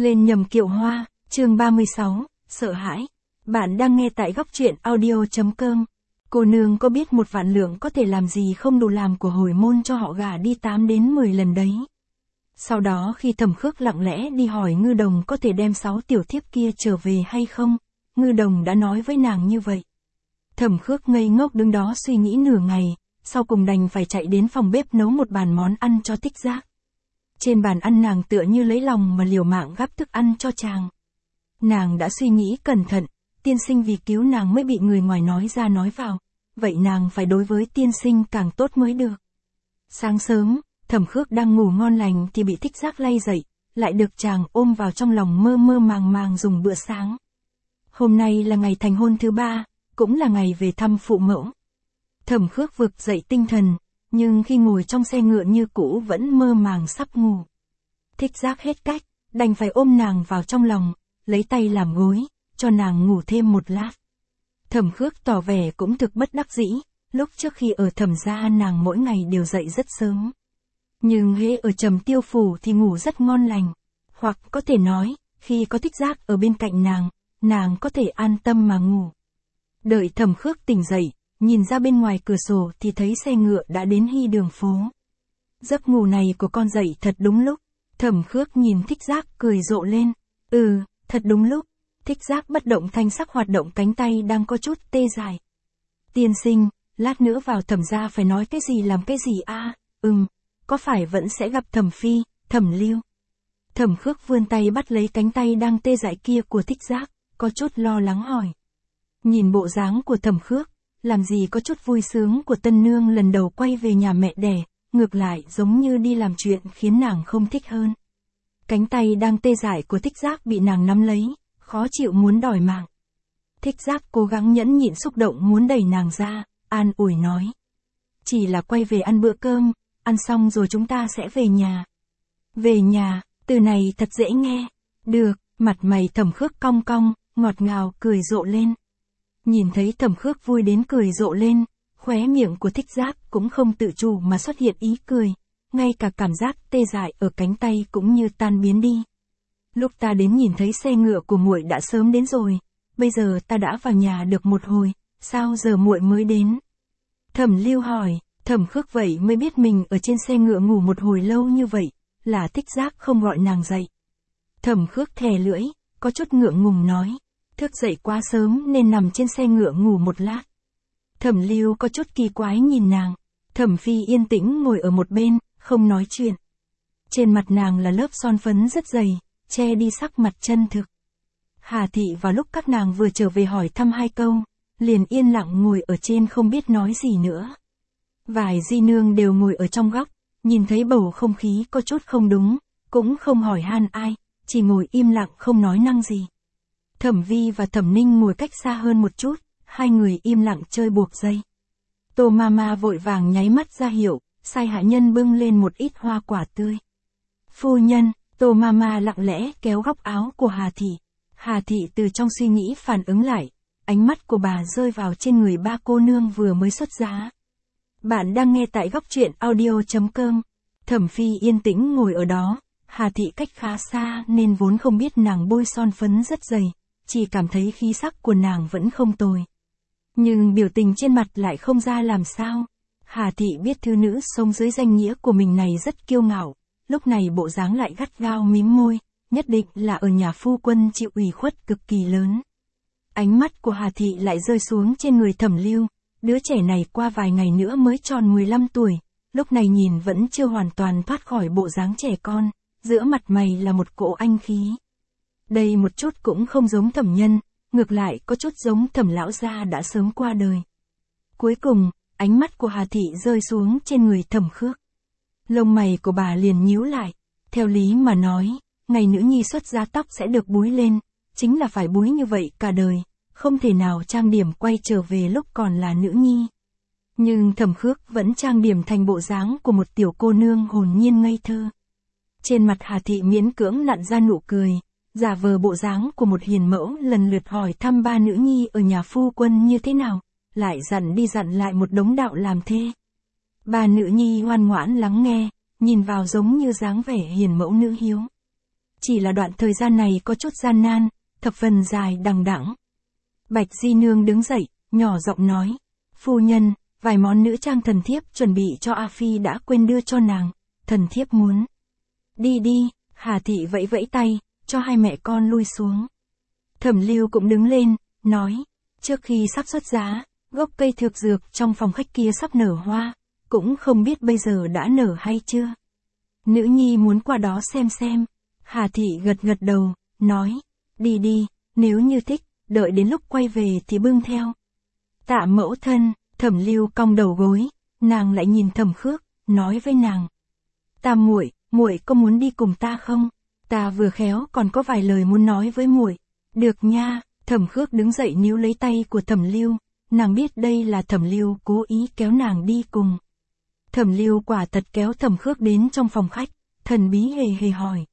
Lên nhầm kiệu hoa, chương 36, sợ hãi. Bạn đang nghe tại góc truyện audio.com. Cô nương có biết 1 vạn lượng có thể làm gì không đủ làm của hồi môn cho họ gả đi 8 đến 10 lần đấy. Sau đó khi Thẩm Khước lặng lẽ đi hỏi Ngư Đồng có thể đem 6 tiểu thiếp kia trở về hay không, Ngư Đồng đã nói với nàng như vậy. Thẩm Khước ngây ngốc đứng đó suy nghĩ nửa ngày, sau cùng đành phải chạy đến phòng bếp nấu một bàn món ăn cho Thích Giác. Trên bàn ăn nàng tựa như lấy lòng mà liều mạng gắp thức ăn cho chàng. Nàng đã suy nghĩ cẩn thận, tiên sinh vì cứu nàng mới bị người ngoài nói ra nói vào, vậy nàng phải đối với tiên sinh càng tốt mới được. Sáng sớm, Thẩm Khước đang ngủ ngon lành thì bị Thích Giác lay dậy, lại được chàng ôm vào trong lòng mơ mơ màng màng dùng bữa sáng. Hôm nay là ngày thành hôn thứ 3, cũng là ngày về thăm phụ mẫu. Thẩm Khước vực dậy tinh thần, nhưng khi ngồi trong xe ngựa như cũ vẫn mơ màng sắp ngủ. Thích Giác hết cách, đành phải ôm nàng vào trong lòng, lấy tay làm gối, cho nàng ngủ thêm một lát. Thẩm Khước tỏ vẻ cũng thực bất đắc dĩ, lúc trước khi ở Thẩm gia nàng mỗi ngày đều dậy rất sớm. Nhưng hễ ở Trầm Tiêu phủ thì ngủ rất ngon lành, hoặc có thể nói, khi có Thích Giác ở bên cạnh nàng có thể an tâm mà ngủ. Đợi Thẩm Khước tỉnh dậy, nhìn ra bên ngoài cửa sổ thì thấy xe ngựa đã đến Hy Đường phố. Giấc ngủ này của con dậy thật đúng lúc. Thẩm Khước nhìn Thích Giác cười rộ lên. Thật đúng lúc. Thích Giác bất động thanh sắc hoạt động cánh tay đang có chút tê dại. Tiên sinh, lát nữa vào Thẩm gia phải nói cái gì làm cái gì a? Có phải vẫn sẽ gặp Thẩm phi, Thẩm Lưu? Thẩm Khước vươn tay bắt lấy cánh tay đang tê dại kia của Thích Giác, có chút lo lắng hỏi. Nhìn bộ dáng của Thẩm Khước, làm gì có chút vui sướng của tân nương lần đầu quay về nhà mẹ đẻ, ngược lại giống như đi làm chuyện khiến nàng không thích hơn. Cánh tay đang tê dại của Thích Giác bị nàng nắm lấy, khó chịu muốn đòi mạng. Thích Giác cố gắng nhẫn nhịn xúc động muốn đẩy nàng ra, an ủi nói. Chỉ là quay về ăn bữa cơm, ăn xong rồi chúng ta sẽ về nhà. Về nhà, từ này thật dễ nghe. Được, mặt mày Thẩm Khước cong cong, ngọt ngào cười rộ lên. Nhìn thấy Thẩm Khước vui đến cười rộ lên, khóe miệng của Thích Giác cũng không tự chủ mà xuất hiện ý cười, ngay cả cảm giác tê dại ở cánh tay cũng như tan biến đi. Lúc ta đến nhìn thấy xe ngựa của muội đã sớm đến rồi, bây giờ ta đã vào nhà được một hồi, sao giờ muội mới đến? Thẩm Lưu hỏi, Thẩm Khước vậy mới biết mình ở trên xe ngựa ngủ một hồi lâu như vậy, là Thích Giác không gọi nàng dậy. Thẩm Khước thè lưỡi, có chút ngượng ngùng nói. Thức dậy quá sớm nên nằm trên xe ngựa ngủ một lát. Thẩm Lưu có chút kỳ quái nhìn nàng. Thẩm Phi yên tĩnh ngồi ở một bên, không nói chuyện. Trên mặt nàng là lớp son phấn rất dày, che đi sắc mặt chân thực. Hà Thị vào lúc các nàng vừa trở về hỏi thăm 2 câu, liền yên lặng ngồi ở trên không biết nói gì nữa. Vài di nương đều ngồi ở trong góc, nhìn thấy bầu không khí có chút không đúng, cũng không hỏi han ai, chỉ ngồi im lặng không nói năng gì. Thẩm Vi và Thẩm Ninh ngồi cách xa hơn một chút, 2 người im lặng chơi buộc dây. Tô Mama vội vàng nháy mắt ra hiệu, sai hạ nhân bưng lên một ít hoa quả tươi. Phu nhân, Tô Mama lặng lẽ kéo góc áo của Hà Thị. Hà Thị từ trong suy nghĩ phản ứng lại, ánh mắt của bà rơi vào trên người 3 cô nương vừa mới xuất giá. Bạn đang nghe tại góc truyện audio.com. Thẩm Phi yên tĩnh ngồi ở đó, Hà Thị cách khá xa nên vốn không biết nàng bôi son phấn rất dày. Chỉ cảm thấy khí sắc của nàng vẫn không tồi. Nhưng biểu tình trên mặt lại không ra làm sao. Hà Thị biết thư nữ sống dưới danh nghĩa của mình này rất kiêu ngạo, lúc này bộ dáng lại gắt gao mím môi, nhất định là ở nhà phu quân chịu ủy khuất cực kỳ lớn. Ánh mắt của Hà Thị lại rơi xuống trên người Thẩm Lưu, đứa trẻ này qua vài ngày nữa mới tròn 15 tuổi, lúc này nhìn vẫn chưa hoàn toàn thoát khỏi bộ dáng trẻ con, giữa mặt mày là một cỗ anh khí. Đây một chút cũng không giống Thẩm Nhân, ngược lại có chút giống Thẩm lão gia đã sớm qua đời. Cuối cùng, ánh mắt của Hà Thị rơi xuống trên người Thẩm Khước. Lông mày của bà liền nhíu lại, theo lý mà nói, ngày nữ nhi xuất gia tóc sẽ được búi lên, chính là phải búi như vậy cả đời, không thể nào trang điểm quay trở về lúc còn là nữ nhi. Nhưng Thẩm Khước vẫn trang điểm thành bộ dáng của một tiểu cô nương hồn nhiên ngây thơ. Trên mặt Hà Thị miễn cưỡng nặn ra nụ cười. Giả vờ bộ dáng của một hiền mẫu lần lượt hỏi thăm 3 nữ nhi ở nhà phu quân như thế nào, lại dặn đi dặn lại một đống đạo làm thê. 3 nữ nhi ngoan ngoãn lắng nghe, nhìn vào giống như dáng vẻ hiền mẫu nữ hiếu. Chỉ là đoạn thời gian này có chút gian nan, thập phần dài đằng đẵng. Bạch Di Nương đứng dậy, nhỏ giọng nói. Phu nhân, vài món nữ trang thần thiếp chuẩn bị cho A Phi đã quên đưa cho nàng, thần thiếp muốn. Đi đi, Hà Thị vẫy vẫy tay, cho hai mẹ con lui xuống. Thẩm Lưu cũng đứng lên, nói. Trước khi sắp xuất giá, gốc cây thược dược trong phòng khách kia sắp nở hoa, cũng không biết bây giờ đã nở hay chưa. Nữ nhi muốn qua đó xem. Hà Thị gật gật đầu, nói. Đi đi, nếu như thích, đợi đến lúc quay về thì bưng theo. Tạ mẫu thân. Thẩm Lưu cong đầu gối, nàng lại nhìn Thẩm Khước, nói với nàng. Tam muội, muội có muốn đi cùng ta không? Ta vừa khéo còn có vài lời muốn nói với muội. Được nha. Thẩm Khước đứng dậy níu lấy tay của Thẩm Lưu, nàng biết đây là Thẩm Lưu cố ý kéo nàng đi cùng. Thẩm Lưu quả thật kéo Thẩm Khước đến trong phòng khách, thần bí hề hỏi.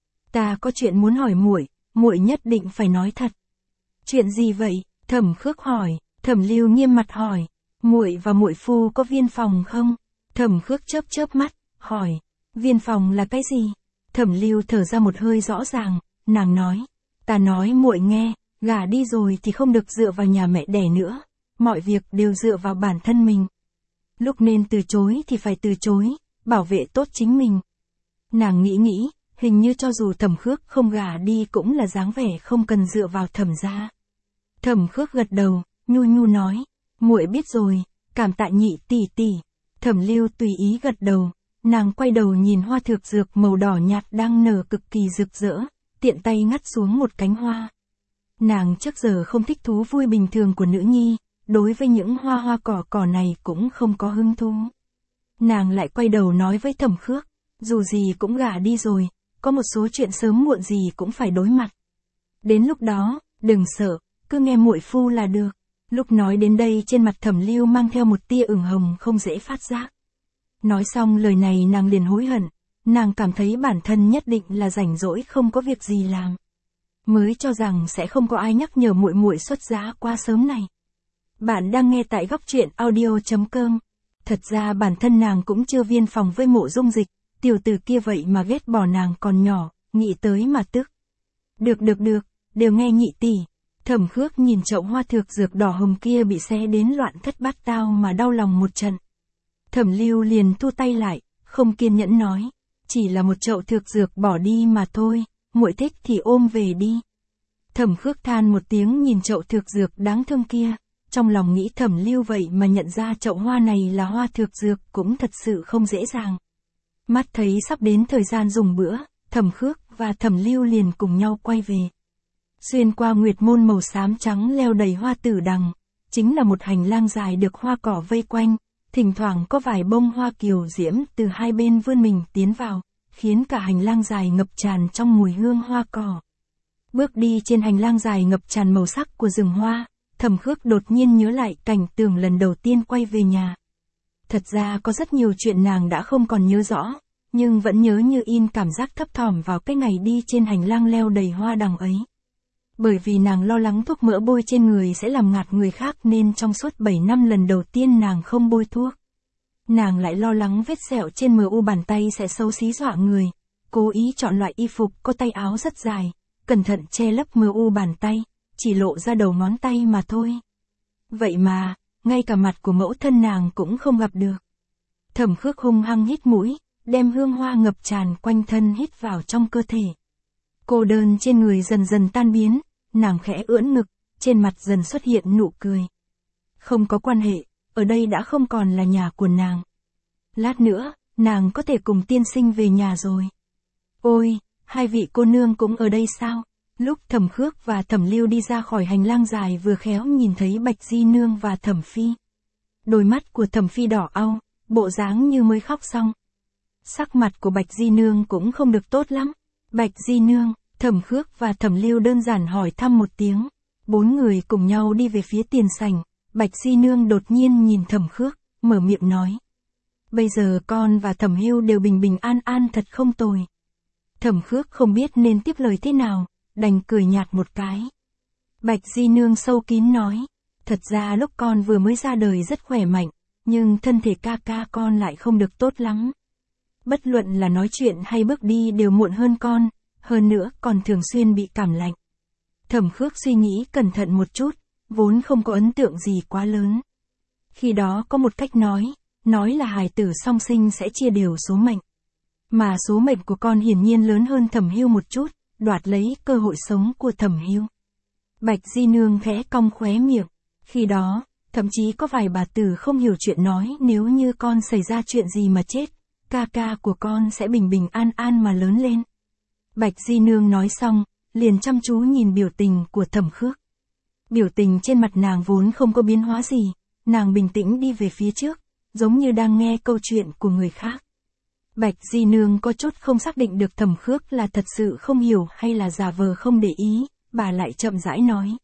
Ta có chuyện muốn hỏi muội, muội nhất định phải nói thật. Chuyện gì vậy? Thẩm Khước hỏi. Thẩm Lưu nghiêm mặt hỏi. Muội và muội phu có viên phòng không? Thẩm Khước chớp mắt, hỏi. Viên phòng là cái gì? Thẩm Lưu thở ra một hơi rõ ràng, nàng nói. Ta nói muội nghe, gả đi rồi thì không được dựa vào nhà mẹ đẻ nữa, mọi việc đều dựa vào bản thân mình. Lúc nên từ chối thì phải từ chối, bảo vệ tốt chính mình. Nàng nghĩ, hình như cho dù Thẩm Khước không gả đi cũng là dáng vẻ không cần dựa vào Thẩm gia. Thẩm Khước gật đầu, nhu nói. Muội biết rồi, cảm tạ nhị tỷ tỷ. Thẩm Lưu tùy ý gật đầu, nàng quay đầu nhìn hoa thược dược màu đỏ nhạt đang nở cực kỳ rực rỡ, tiện tay ngắt xuống một cánh hoa. Nàng trước giờ không thích thú vui bình thường của nữ nhi, đối với những hoa cỏ này cũng không có hứng thú. Nàng lại quay đầu nói với Thẩm Khước, dù gì cũng gả đi rồi, có một số chuyện sớm muộn gì cũng phải đối mặt. Đến lúc đó, đừng sợ, cứ nghe muội phu là được. Lúc nói đến đây trên mặt Thẩm Lưu mang theo một tia ửng hồng không dễ phát giác. Nói xong lời này nàng liền hối hận, nàng cảm thấy bản thân nhất định là rảnh rỗi không có việc gì làm. Mới cho rằng sẽ không có ai nhắc nhở muội xuất giá quá sớm này. Bạn đang nghe tại góc truyện audio.com. Thật ra bản thân nàng cũng chưa viên phòng với Mộ Dung Dịch, tiểu tử kia vậy mà ghét bỏ nàng còn nhỏ, nghĩ tới mà tức. Được, đều nghe nhị tỷ. Thẩm Khước nhìn chậu hoa thược dược đỏ hồng kia bị xé đến loạn thất bát tao mà đau lòng một trận. Thẩm Lưu liền thu tay lại, không kiên nhẫn nói, chỉ là một chậu thược dược bỏ đi mà thôi, muội thích thì ôm về đi. Thẩm Khước than một tiếng nhìn chậu thược dược đáng thương kia, trong lòng nghĩ Thẩm Lưu vậy mà nhận ra chậu hoa này là hoa thược dược cũng thật sự không dễ dàng. Mắt thấy sắp đến thời gian dùng bữa, Thẩm Khước và Thẩm Lưu liền cùng nhau quay về. Xuyên qua nguyệt môn màu xám trắng leo đầy hoa tử đằng, chính là một hành lang dài được hoa cỏ vây quanh, thỉnh thoảng có vài bông hoa kiều diễm từ hai bên vươn mình tiến vào, khiến cả hành lang dài ngập tràn trong mùi hương hoa cỏ. Bước đi trên hành lang dài ngập tràn màu sắc của rừng hoa, Thẩm Khước đột nhiên nhớ lại cảnh tượng lần đầu tiên quay về nhà. Thật ra có rất nhiều chuyện nàng đã không còn nhớ rõ, nhưng vẫn nhớ như in cảm giác thấp thỏm vào cái ngày đi trên hành lang leo đầy hoa đằng ấy. Bởi vì nàng lo lắng thuốc mỡ bôi trên người sẽ làm ngạt người khác nên trong suốt 7 năm lần đầu tiên nàng không bôi thuốc. Nàng lại lo lắng vết sẹo trên mờ u bàn tay sẽ xấu xí dọa người, cố ý chọn loại y phục có tay áo rất dài, cẩn thận che lấp mờ u bàn tay, chỉ lộ ra đầu ngón tay mà thôi. Vậy mà, ngay cả mặt của mẫu thân nàng cũng không gặp được. Thẩm Khước hung hăng hít mũi, đem hương hoa ngập tràn quanh thân hít vào trong cơ thể. Cô đơn trên người dần dần tan biến, nàng khẽ ưỡn ngực, trên mặt dần xuất hiện nụ cười. Không có quan hệ, ở đây đã không còn là nhà của nàng. Lát nữa, nàng có thể cùng tiên sinh về nhà rồi. Ôi, hai vị cô nương cũng ở đây sao? Lúc Thẩm Khước và Thẩm Lưu đi ra khỏi hành lang dài vừa khéo nhìn thấy Bạch Di Nương và Thẩm Phi. Đôi mắt của Thẩm Phi đỏ au, bộ dáng như mới khóc xong. Sắc mặt của Bạch Di Nương cũng không được tốt lắm. Bạch Di Nương, Thẩm Khước và Thẩm Lưu đơn giản hỏi thăm một tiếng. 4 người cùng nhau đi về phía tiền sảnh. Bạch Di Nương đột nhiên nhìn Thẩm Khước, mở miệng nói. Bây giờ con và Thẩm Hưu đều bình bình an an thật không tồi. Thẩm Khước không biết nên tiếp lời thế nào, đành cười nhạt một cái. Bạch Di Nương sâu kín nói. Thật ra lúc con vừa mới ra đời rất khỏe mạnh, nhưng thân thể ca con lại không được tốt lắm. Bất luận là nói chuyện hay bước đi đều muộn hơn con, hơn nữa còn thường xuyên bị cảm lạnh. Thẩm Khước suy nghĩ cẩn thận một chút, vốn không có ấn tượng gì quá lớn. Khi đó có một cách nói là hài tử song sinh sẽ chia đều số mệnh. Mà số mệnh của con hiển nhiên lớn hơn Thẩm Hưu một chút, đoạt lấy cơ hội sống của Thẩm Hưu. Bạch Di Nương khẽ cong khóe miệng, khi đó, thậm chí có vài bà tử không hiểu chuyện nói nếu như con xảy ra chuyện gì mà chết, ca ca của con sẽ bình bình an an mà lớn lên. Bạch Di Nương nói xong, liền chăm chú nhìn biểu tình của Thẩm Khước. Biểu tình trên mặt nàng vốn không có biến hóa gì, nàng bình tĩnh đi về phía trước, giống như đang nghe câu chuyện của người khác. Bạch Di Nương có chút không xác định được Thẩm Khước là thật sự không hiểu hay là giả vờ không để ý, bà lại chậm rãi nói.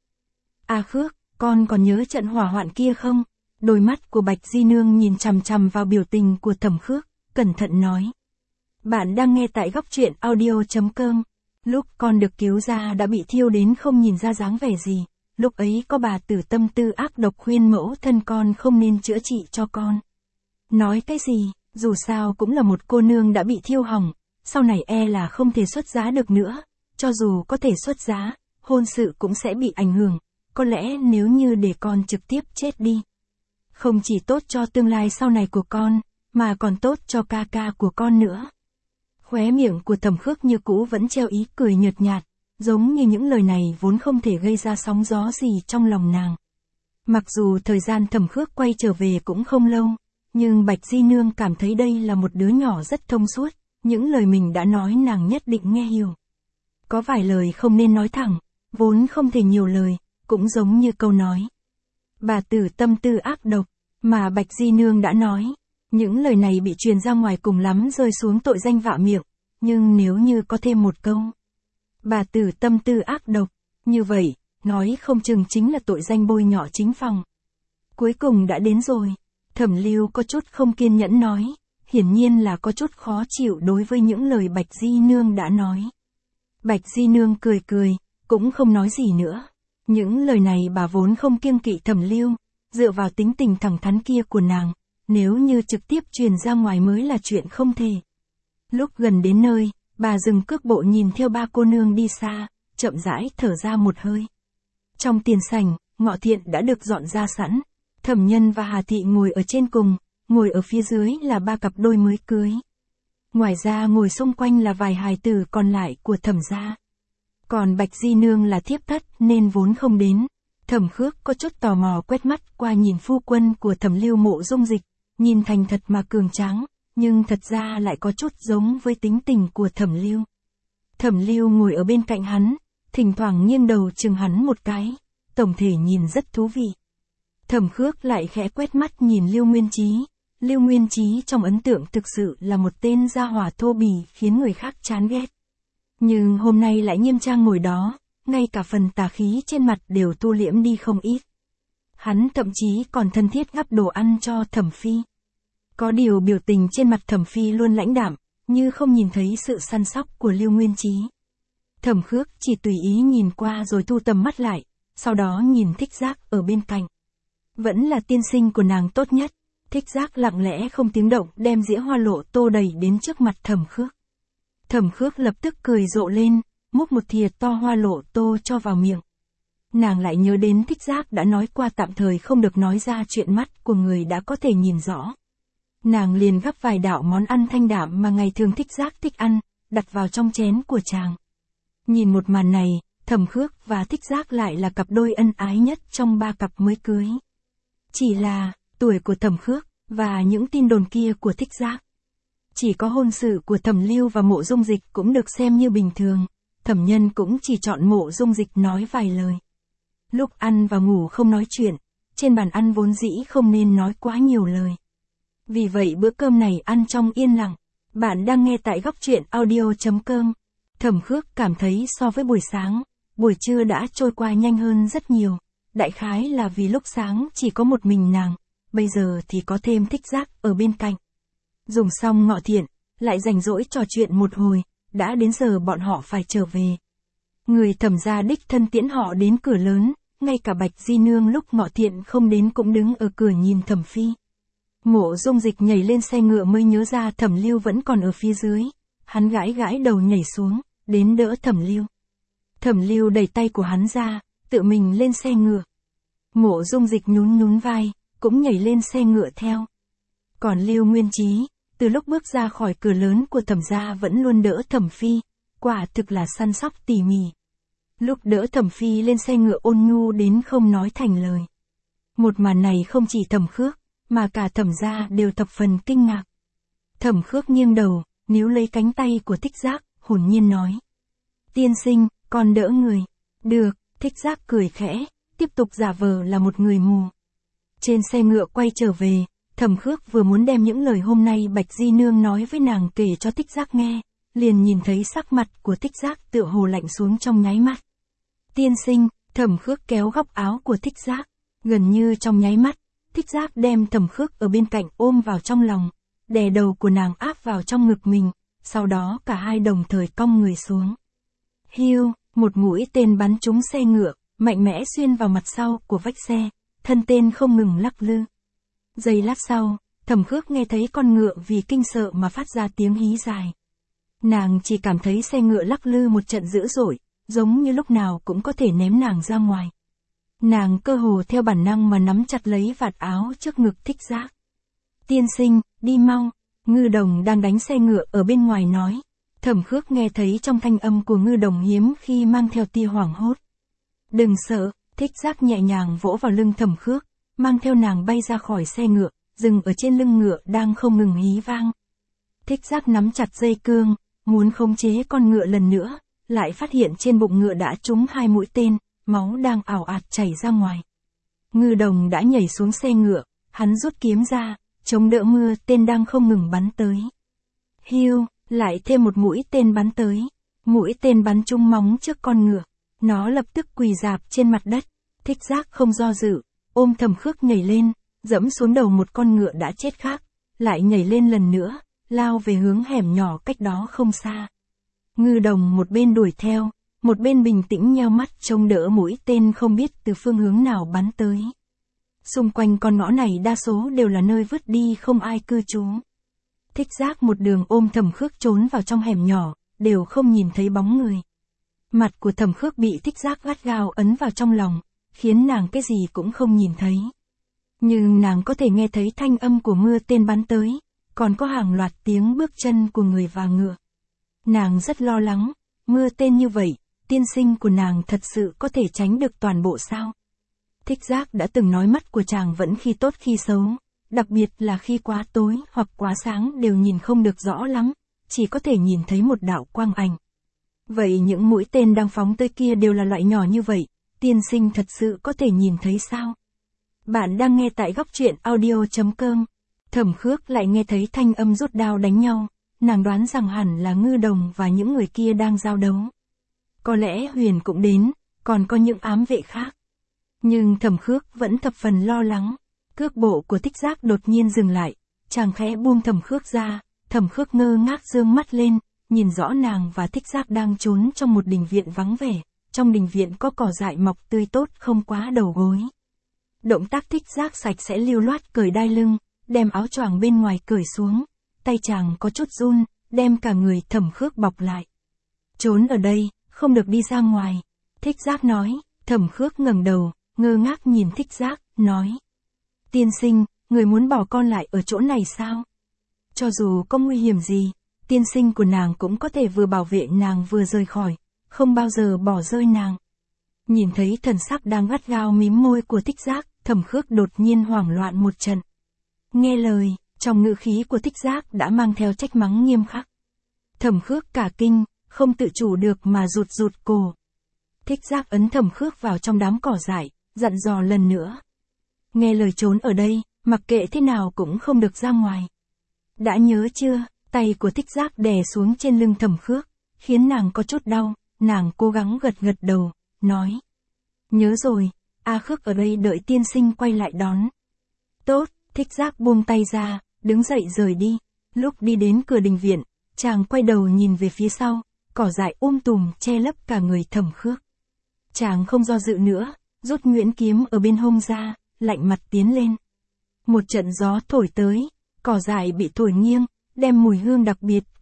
A Khước, con còn nhớ trận hỏa hoạn kia không? Đôi mắt của Bạch Di Nương nhìn chằm chằm vào biểu tình của Thẩm Khước, cẩn thận nói. Bạn đang nghe tại góc truyện audio.com. Lúc con được cứu ra đã bị thiêu đến không nhìn ra dáng vẻ gì, lúc ấy có bà tử tâm tư ác độc khuyên mẫu thân con không nên chữa trị cho con. Nói cái gì, dù sao cũng là một cô nương đã bị thiêu hỏng, sau này e là không thể xuất giá được nữa, cho dù có thể xuất giá, hôn sự cũng sẽ bị ảnh hưởng, có lẽ nếu như để con trực tiếp chết đi. Không chỉ tốt cho tương lai sau này của con, mà còn tốt cho ca ca của con nữa. Khóe miệng của Thẩm Khước như cũ vẫn treo ý cười nhợt nhạt, giống như những lời này vốn không thể gây ra sóng gió gì trong lòng nàng. Mặc dù thời gian Thẩm Khước quay trở về cũng không lâu, nhưng Bạch Di Nương cảm thấy đây là một đứa nhỏ rất thông suốt, những lời mình đã nói nàng nhất định nghe hiểu. Có vài lời không nên nói thẳng, vốn không thể nhiều lời, cũng giống như câu nói. Bà tử tâm tư ác độc, mà Bạch Di Nương đã nói. Những lời này bị truyền ra ngoài cùng lắm rơi xuống tội danh vạ miệng, nhưng nếu như có thêm một câu. Bà tử tâm tư ác độc, như vậy, nói không chừng chính là tội danh bôi nhọ chính phòng. Cuối cùng đã đến rồi, Thẩm Lưu có chút không kiên nhẫn nói, hiển nhiên là có chút khó chịu đối với những lời Bạch Di Nương đã nói. Bạch Di Nương cười cười, cũng không nói gì nữa. Những lời này bà vốn không kiêng kỵ Thẩm Lưu, dựa vào tính tình thẳng thắn kia của nàng. Nếu như trực tiếp truyền ra ngoài mới là chuyện không thể. Lúc gần đến nơi, bà dừng cước bộ nhìn theo ba cô nương đi xa, chậm rãi thở ra một hơi. Trong tiền sảnh, ngọ thiện đã được dọn ra sẵn. Thẩm Nhân và Hà Thị ngồi ở trên cùng, ngồi ở phía dưới là ba cặp đôi mới cưới. Ngoài ra ngồi xung quanh là vài hài tử còn lại của Thẩm gia. Còn Bạch Di Nương là thiếp thất nên vốn không đến. Thẩm Khước có chút tò mò quét mắt qua nhìn phu quân của Thẩm Lưu Mộ Dung Dịch. Nhìn thành thật mà cường tráng, nhưng thật ra lại có chút giống với tính tình của Thẩm Lưu. Thẩm Lưu ngồi ở bên cạnh hắn, thỉnh thoảng nghiêng đầu chừng hắn một cái, tổng thể nhìn rất thú vị. Thẩm Khước lại khẽ quét mắt nhìn Lưu Nguyên Chí. Lưu Nguyên Chí trong ấn tượng thực sự là một tên gia hỏa thô bỉ khiến người khác chán ghét. Nhưng hôm nay lại nghiêm trang ngồi đó, ngay cả phần tà khí trên mặt đều tu liễm đi không ít. Hắn thậm chí còn thân thiết gắp đồ ăn cho Thẩm Phi. Có điều biểu tình trên mặt Thẩm Phi luôn lãnh đạm, như không nhìn thấy sự săn sóc của Lưu Nguyên Chí. Thẩm Khước chỉ tùy ý nhìn qua rồi thu tầm mắt lại, sau đó nhìn Thích Giác ở bên cạnh. Vẫn là tiên sinh của nàng tốt nhất, Thích Giác lặng lẽ không tiếng động đem dĩa hoa lộ tô đầy đến trước mặt Thẩm Khước. Thẩm Khước lập tức cười rộ lên, múc một thìa to hoa lộ tô cho vào miệng. Nàng lại nhớ đến Thích Giác đã nói qua tạm thời không được nói ra chuyện mắt của người đã có thể nhìn rõ. Nàng liền gắp vài đạo món ăn thanh đạm mà ngày thường Thích Giác thích ăn, đặt vào trong chén của chàng. Nhìn một màn này, Thẩm Khước và Thích Giác lại là cặp đôi ân ái nhất trong ba cặp mới cưới. Chỉ là, tuổi của Thẩm Khước, và những tin đồn kia của Thích Giác. Chỉ có hôn sự của Thẩm Lưu và Mộ Dung Dịch cũng được xem như bình thường, Thẩm Nhân cũng chỉ chọn Mộ Dung Dịch nói vài lời. Lúc ăn và ngủ không nói chuyện, trên bàn ăn vốn dĩ không nên nói quá nhiều lời. Vì vậy bữa cơm này ăn trong yên lặng. Bạn đang nghe tại góc truyện audio.com. Thẩm Khước cảm thấy so với buổi sáng, buổi trưa đã trôi qua nhanh hơn rất nhiều. Đại khái là vì lúc sáng chỉ có một mình nàng, bây giờ thì có thêm Thích Giác ở bên cạnh. Dùng xong ngọ thiện, lại rảnh rỗi trò chuyện một hồi, đã đến giờ bọn họ phải trở về. Người Thẩm gia đích thân tiễn họ đến cửa lớn, ngay cả Bạch Di Nương lúc ngọ thiện không đến cũng đứng ở cửa nhìn Thẩm Phi. Mộ Dung Dịch nhảy lên xe ngựa mới nhớ ra Thẩm Lưu vẫn còn ở phía dưới, hắn gãi gãi đầu nhảy xuống, đến đỡ Thẩm Lưu. Thẩm Lưu đẩy tay của hắn ra, tự mình lên xe ngựa. Mộ Dung Dịch nhún nhún vai, cũng nhảy lên xe ngựa theo. Còn Lưu Nguyên Chí, từ lúc bước ra khỏi cửa lớn của Thẩm gia vẫn luôn đỡ Thẩm Phi, quả thực là săn sóc tỉ mỉ. Lúc đỡ Thẩm Phi lên xe ngựa ôn nhu đến không nói thành lời. Một màn này không chỉ Thẩm Khước, mà cả Thẩm gia đều thập phần kinh ngạc. Thẩm Khước nghiêng đầu, níu lấy cánh tay của Thích Giác, hồn nhiên nói. Tiên sinh, con đỡ người. Được, Thích Giác cười khẽ, tiếp tục giả vờ là một người mù. Trên xe ngựa quay trở về, Thẩm Khước vừa muốn đem những lời hôm nay Bạch Di Nương nói với nàng kể cho Thích Giác nghe, liền nhìn thấy sắc mặt của Thích Giác tựa hồ lạnh xuống trong nháy mắt. Tiên sinh, Thẩm Khước kéo góc áo của Thích Giác, gần như trong nháy mắt, Thích Giác đem Thẩm Khước ở bên cạnh ôm vào trong lòng, đè đầu của nàng áp vào trong ngực mình, sau đó cả hai đồng thời cong người xuống. Hiu, một mũi tên bắn trúng xe ngựa, mạnh mẽ xuyên vào mặt sau của vách xe, thân tên không ngừng lắc lư. Giây lát sau, Thẩm Khước nghe thấy con ngựa vì kinh sợ mà phát ra tiếng hí dài. Nàng chỉ cảm thấy xe ngựa lắc lư một trận dữ dội, giống như lúc nào cũng có thể ném nàng ra ngoài. Nàng cơ hồ theo bản năng mà nắm chặt lấy vạt áo trước ngực Thích Giác. Tiên sinh, đi mau, Ngư Đồng đang đánh xe ngựa ở bên ngoài nói. Thẩm Khước nghe thấy trong thanh âm của Ngư Đồng hiếm khi mang theo tia hoảng hốt. Đừng sợ, Thích Giác nhẹ nhàng vỗ vào lưng Thẩm Khước, mang theo nàng bay ra khỏi xe ngựa, dừng ở trên lưng ngựa đang không ngừng hí vang. Thích Giác nắm chặt dây cương, muốn khống chế con ngựa lần nữa, lại phát hiện trên bụng ngựa đã trúng 2 mũi tên, máu đang ảo ạt chảy ra ngoài. Ngư Đồng đã nhảy xuống xe ngựa, hắn rút kiếm ra, chống đỡ mưa tên đang không ngừng bắn tới. Hiu, lại thêm một mũi tên bắn tới. Mũi tên bắn trúng móng trước con ngựa. Nó lập tức quỳ rạp trên mặt đất. Thích Giác không do dự, ôm Thẩm Khước nhảy lên, dẫm xuống đầu một con ngựa đã chết khác, lại nhảy lên lần nữa, lao về hướng hẻm nhỏ cách đó không xa. Ngư Đồng một bên đuổi theo, một bên bình tĩnh nheo mắt trông đỡ mũi tên không biết từ phương hướng nào bắn tới. Xung quanh con ngõ này đa số đều là nơi vứt đi không ai cư trú. Thích Giác một đường ôm Thẩm Khước trốn vào trong hẻm nhỏ, đều không nhìn thấy bóng người. Mặt của Thẩm Khước bị Thích Giác gắt gao ấn vào trong lòng, khiến nàng cái gì cũng không nhìn thấy. Nhưng nàng có thể nghe thấy thanh âm của mưa tên bắn tới, còn có hàng loạt tiếng bước chân của người và ngựa. Nàng rất lo lắng, mưa tên như vậy, tiên sinh của nàng thật sự có thể tránh được toàn bộ sao? Thích Giác đã từng nói mắt của chàng vẫn khi tốt khi xấu, đặc biệt là khi quá tối hoặc quá sáng đều nhìn không được rõ lắm, chỉ có thể nhìn thấy một đạo quang ảnh. Vậy những mũi tên đang phóng tới kia đều là loại nhỏ như vậy, tiên sinh thật sự có thể nhìn thấy sao? Bạn đang nghe tại góc truyện audio.com. Thẩm Khước lại nghe thấy thanh âm rút đao đánh nhau, nàng đoán rằng hẳn là Ngư Đồng và những người kia đang giao đấu. Có lẽ Huyền cũng đến, còn có những ám vệ khác. Nhưng Thẩm Khước vẫn thập phần lo lắng. Cước bộ của Thích Giác đột nhiên dừng lại, chàng khẽ buông Thẩm Khước ra, Thẩm Khước ngơ ngác giương mắt lên, nhìn rõ nàng và Thích Giác đang trốn trong một đình viện vắng vẻ, trong đình viện có cỏ dại mọc tươi tốt không quá đầu gối. Động tác Thích Giác sạch sẽ lưu loát cởi đai lưng, đem áo choàng bên ngoài cởi xuống, tay chàng có chút run, đem cả người Thẩm Khước bọc lại. Trốn ở đây, không được đi ra ngoài, Thích Giác nói. Thẩm Khước ngẩng đầu, ngơ ngác nhìn Thích Giác, nói. Tiên sinh, người muốn bỏ con lại ở chỗ này sao? Cho dù có nguy hiểm gì, tiên sinh của nàng cũng có thể vừa bảo vệ nàng vừa rời khỏi, không bao giờ bỏ rơi nàng. Nhìn thấy thần sắc đang gắt gao mím môi của Thích Giác, Thẩm Khước đột nhiên hoảng loạn một trận. Nghe lời, trong ngữ khí của Thích Giác đã mang theo trách mắng nghiêm khắc. Thẩm Khước cả kinh, không tự chủ được mà rụt rụt cổ. Thích Giác ấn Thẩm Khước vào trong đám cỏ dại, dặn dò lần nữa. Nghe lời trốn ở đây, mặc kệ thế nào cũng không được ra ngoài. Đã nhớ chưa? Tay của Thích Giác đè xuống trên lưng Thẩm Khước, khiến nàng có chút đau, nàng cố gắng gật gật đầu, nói. Nhớ rồi, A Khước ở đây đợi tiên sinh quay lại đón. Tốt, Thích Giác buông tay ra, đứng dậy rời đi. Lúc đi đến cửa đình viện, chàng quay đầu nhìn về phía sau, cỏ dại tùm che lấp cả người Thẩm Khước. Chàng không do dự nữa, rút nhuyễn kiếm ở bên hông ra, lạnh mặt tiến lên. Một trận gió thổi tới, cỏ dại bị thổi nghiêng, đem mùi hương đặc biệt của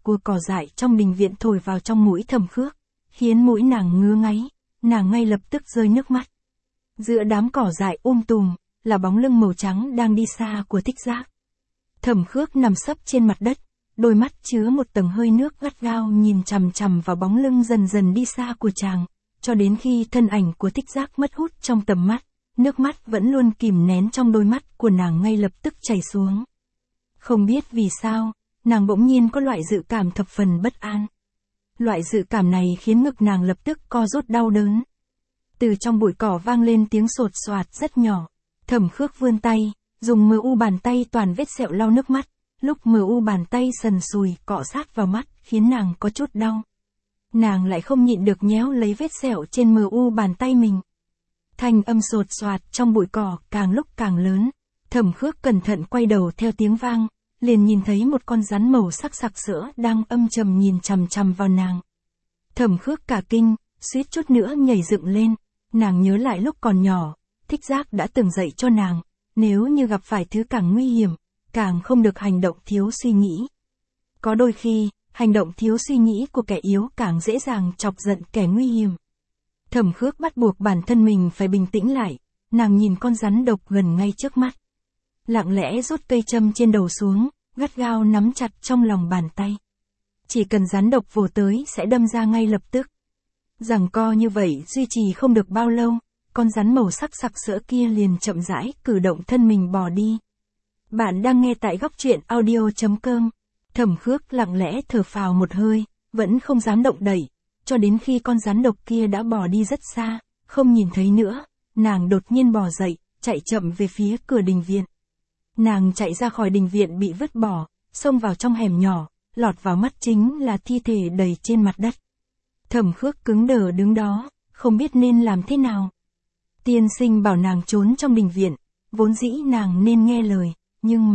của cỏ dại trong đình viện thổi vào trong mũi Thẩm Khước, khiến mũi nàng ngứa ngáy, nàng ngay lập tức rơi nước mắt. Giữa đám cỏ dại tùm, là bóng lưng màu trắng đang đi xa của Thích Giác. Thẩm Khước nằm sấp trên mặt đất, đôi mắt chứa một tầng hơi nước gắt gao nhìn chằm chằm vào bóng lưng dần dần đi xa của chàng, cho đến khi thân ảnh của Thích Giác mất hút trong tầm mắt, nước mắt vẫn luôn kìm nén trong đôi mắt của nàng ngay lập tức chảy xuống. Không biết vì sao, nàng bỗng nhiên có loại dự cảm thập phần bất an. Loại dự cảm này khiến ngực nàng lập tức co rút đau đớn. Từ trong bụi cỏ vang lên tiếng sột soạt rất nhỏ. Thẩm Khước vươn tay, dùng bàn tay toàn vết sẹo lau nước mắt. Lúc bàn tay sần sùi cọ sát vào mắt khiến nàng có chút đau. Nàng lại không nhịn được nhéo lấy vết sẹo trên bàn tay mình. Thanh âm sột soạt trong bụi cỏ càng lúc càng lớn. Thẩm Khước cẩn thận quay đầu theo tiếng vang, liền nhìn thấy một con rắn màu sắc sặc sỡ đang âm trầm nhìn chằm chằm vào nàng. Thẩm Khước cả kinh, suýt chút nữa nhảy dựng lên. Nàng nhớ lại lúc còn nhỏ, Thích Giác đã từng dạy cho nàng, nếu như gặp phải thứ càng nguy hiểm, càng không được hành động thiếu suy nghĩ. Có đôi khi, hành động thiếu suy nghĩ của kẻ yếu càng dễ dàng chọc giận kẻ nguy hiểm. Thẩm Khước bắt buộc bản thân mình phải bình tĩnh lại, nàng nhìn con rắn độc gần ngay trước mắt. Lặng lẽ rút cây châm trên đầu xuống, gắt gao nắm chặt trong lòng bàn tay. Chỉ cần rắn độc vồ tới sẽ đâm ra ngay lập tức. Giằng co như vậy duy trì không được bao lâu, con rắn màu sắc sặc sỡ kia liền chậm rãi cử động thân mình bỏ đi. Bạn đang nghe tại góc truyện audio.com. Thẩm Khước lặng lẽ thở phào một hơi, vẫn không dám động đậy, cho đến khi con rắn độc kia đã bỏ đi rất xa, không nhìn thấy nữa, nàng đột nhiên bò dậy, chạy chậm về phía cửa đình viện. Nàng chạy ra khỏi đình viện bị vứt bỏ, xông vào trong hẻm nhỏ, lọt vào mắt chính là thi thể đầy trên mặt đất. Thẩm Khước cứng đờ đứng đó, không biết nên làm thế nào. Tiên sinh bảo nàng trốn trong đình viện, vốn dĩ nàng nên nghe lời, nhưng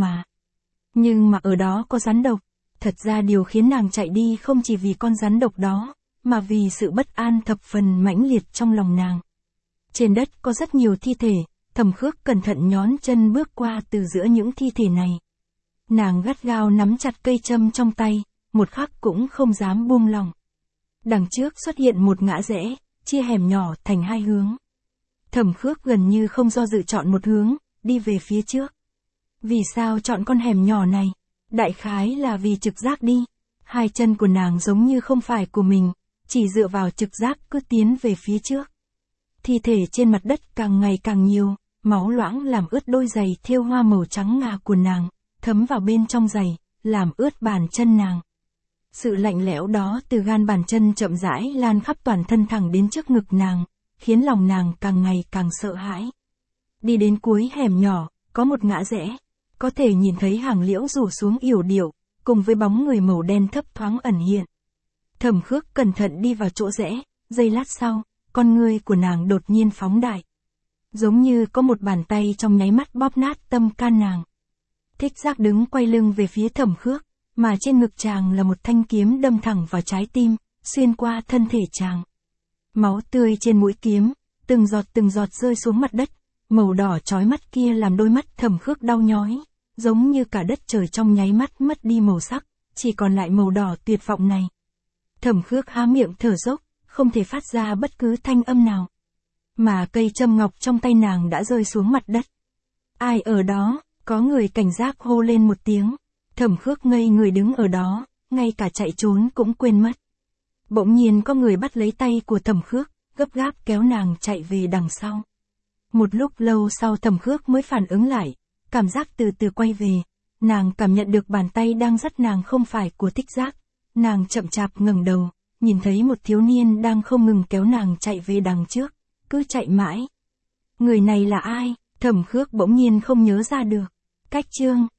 mà ở đó có rắn độc. Thật ra điều khiến nàng chạy đi không chỉ vì con rắn độc đó, mà vì sự bất an thập phần mãnh liệt trong lòng nàng. Trên đất có rất nhiều thi thể, Thẩm Khước cẩn thận nhón chân bước qua từ giữa những thi thể này. Nàng gắt gao nắm chặt cây châm trong tay, một khắc cũng không dám buông lỏng. Đằng trước xuất hiện một ngã rẽ, chia hẻm nhỏ thành hai hướng. Thẩm Khước gần như không do dự chọn một hướng, đi về phía trước. Vì sao chọn con hẻm nhỏ này? Đại khái là vì trực giác đi. Hai chân của nàng giống như không phải của mình, chỉ dựa vào trực giác cứ tiến về phía trước. Thi thể trên mặt đất càng ngày càng nhiều, máu loãng làm ướt đôi giày thêu hoa màu trắng ngà của nàng, thấm vào bên trong giày, làm ướt bàn chân nàng. Sự lạnh lẽo đó từ gan bàn chân chậm rãi lan khắp toàn thân thẳng đến trước ngực nàng, khiến lòng nàng càng ngày càng sợ hãi. Đi đến cuối hẻm nhỏ, có một ngã rẽ, có thể nhìn thấy hàng liễu rủ xuống yểu điệu, cùng với bóng người màu đen thấp thoáng ẩn hiện. Thẩm Khước cẩn thận đi vào chỗ rẽ, giây lát sau, con ngươi của nàng đột nhiên phóng đại. Giống như có một bàn tay trong nháy mắt bóp nát tâm can nàng. Thích Giác đứng quay lưng về phía Thẩm Khước, mà trên ngực chàng là một thanh kiếm đâm thẳng vào trái tim, xuyên qua thân thể chàng. Máu tươi trên mũi kiếm, từng giọt rơi xuống mặt đất, màu đỏ chói mắt kia làm đôi mắt Thẩm Khước đau nhói, giống như cả đất trời trong nháy mắt mất đi màu sắc, chỉ còn lại màu đỏ tuyệt vọng này. Thẩm Khước há miệng thở dốc, không thể phát ra bất cứ thanh âm nào. Mà cây châm ngọc trong tay nàng đã rơi xuống mặt đất. Ai ở đó? Có người cảnh giác hô lên một tiếng. Thẩm Khước ngây người đứng ở đó, ngay cả chạy trốn cũng quên mất. Bỗng nhiên có người bắt lấy tay của Thẩm Khước, gấp gáp kéo nàng chạy về đằng sau. Một lúc lâu sau Thẩm Khước mới phản ứng lại, cảm giác từ từ quay về. Nàng cảm nhận được bàn tay đang dắt nàng không phải của Thích Giác. Nàng chậm chạp ngẩng đầu, nhìn thấy một thiếu niên đang không ngừng kéo nàng chạy về đằng trước, cứ chạy mãi. Người này là ai? Thẩm Khước bỗng nhiên không nhớ ra được. Cách chương